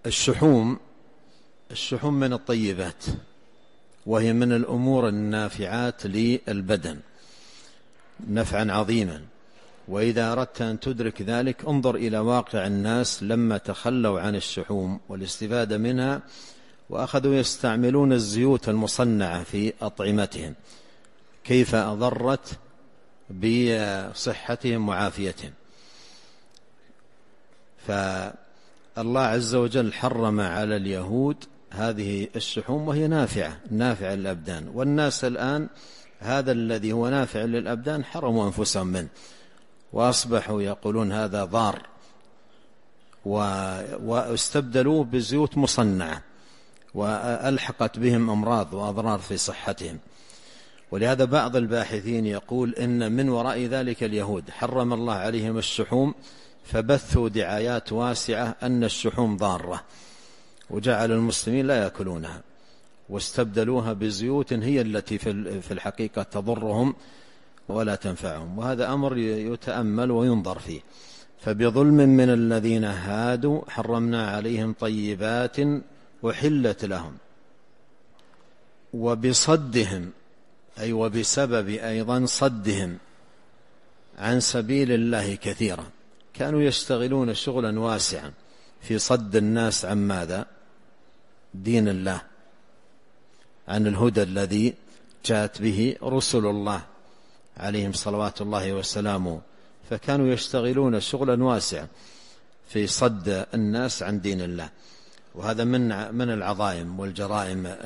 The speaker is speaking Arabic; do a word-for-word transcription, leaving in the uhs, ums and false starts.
الشحوم الشحوم من الطيبات، وهي من الأمور النافعات للبدن نفعا عظيما. وإذا أردت أن تدرك ذلك انظر إلى واقع الناس لما تخلوا عن الشحوم والاستفادة منها وأخذوا يستعملون الزيوت المصنعة في أطعمتهم، كيف أضرت بصحتهم وعافيتهم. فالله عز وجل حرم على اليهود هذه الشحوم وهي نافعة نافعة للأبدان، والناس الآن هذا الذي هو نافع للأبدان حرموا أنفسهم منه وأصبحوا يقولون هذا ضار، واستبدلوه بزيوت مصنعة وألحقت بهم أمراض وأضرار في صحتهم. ولهذا بعض الباحثين يقول إن من وراء ذلك اليهود حرم الله عليهم الشحوم فبثوا دعايات واسعة أن الشحوم ضارة، وجعل المسلمين لا يأكلونها واستبدلوها بزيوت هي التي في الحقيقة تضرهم ولا تنفعهم. وهذا أمر يتأمل وينظر فيه. فبظلم من الذين هادوا حرمنا عليهم طيبات أحلت لهم، وبصدهم أي وبسبب أيضا صدهم عن سبيل الله كثيرا، كانوا يشتغلون شغلا واسعا في صد الناس عن ماذا؟ دين الله، عن الهدى الذي جاءت به رسل الله عليهم صلوات الله وسلامه. فكانوا يشتغلون شغلا واسعا في صد الناس عن دين الله، وهذا من من العظائم والجرائم